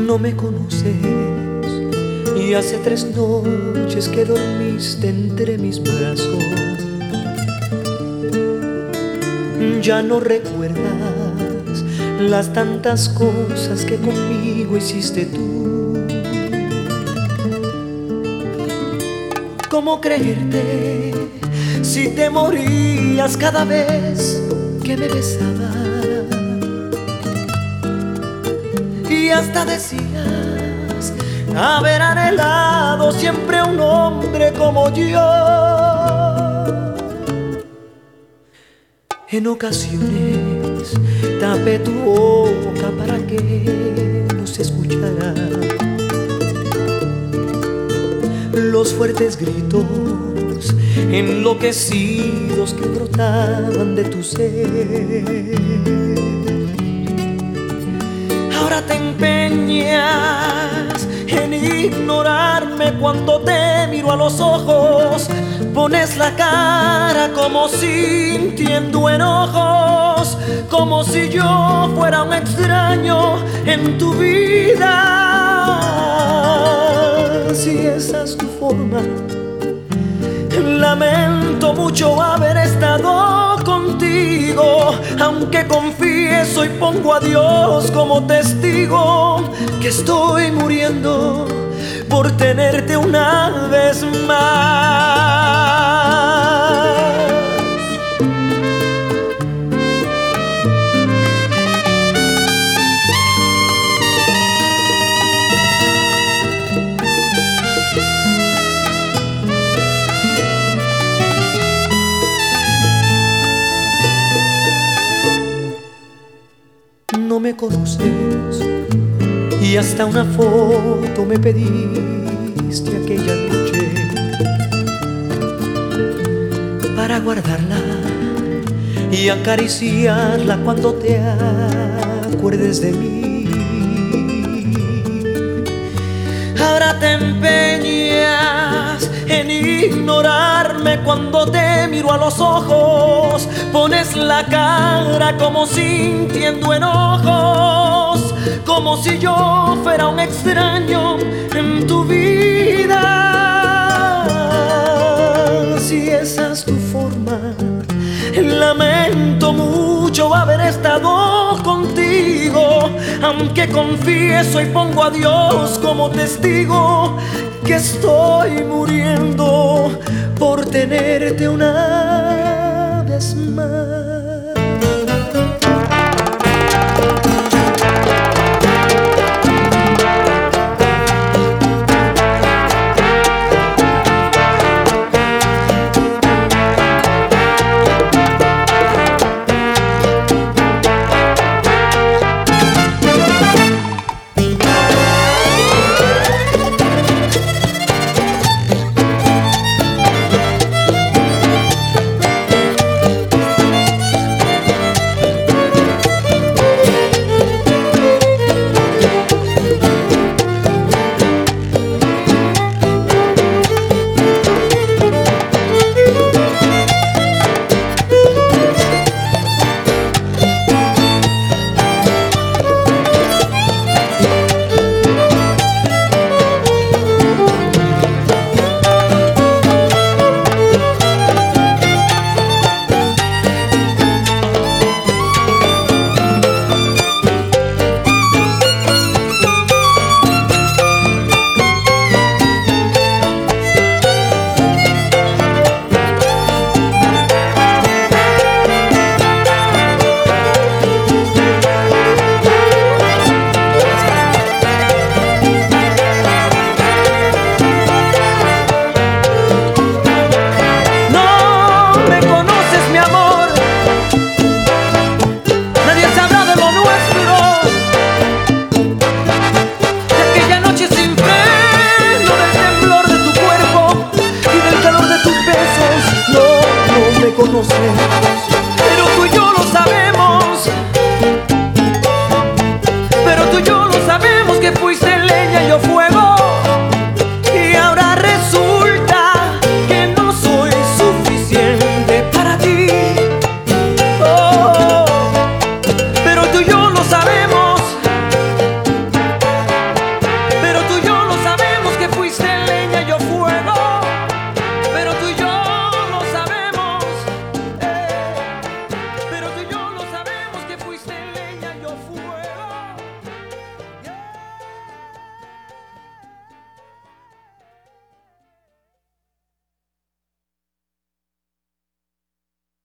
No me conoces y hace 3 noches que dormiste entre mis brazos. Ya no recuerdas las tantas cosas que conmigo hiciste tú. ¿Cómo creerte si te morías cada vez que me besabas? Y hasta decías haber anhelado siempre un hombre como yo. En ocasiones tapé tu boca para que no se escuchara los fuertes gritos enloquecidos que brotaban de tu ser. Ahora te empeñas en ignorarme cuando te miro a los ojos. Pones la cara como sintiendo enojos, como si yo fuera un extraño en tu vida. Si esa es tu forma, lamento mucho haber estado contigo, aunque confieso y pongo a Dios como testigo que estoy muriendo por tenerte una vez más. No me conoces y hasta una foto me pediste aquella noche para guardarla y acariciarla cuando te acuerdes de mí. Ahora te empeñas en ignorarme cuando te miro a los ojos. Pones la cara como sintiendo enojos, como si yo fuera un extraño en tu vida. Si esa es tu forma, lamento mucho haber estado contigo, aunque confieso y pongo a Dios como testigo que estoy muriendo por tenerte una vez más.